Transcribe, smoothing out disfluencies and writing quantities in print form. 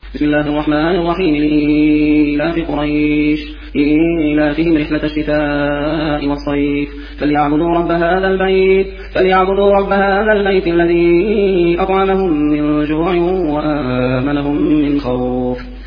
بسم الله الرحمن الرحيم. لإيلاف قريش إيلافهم رحلة الشتاء والصيف فليعبدوا رب هذا البيت الذي أطعمهم من جوع وآمنهم من خوف.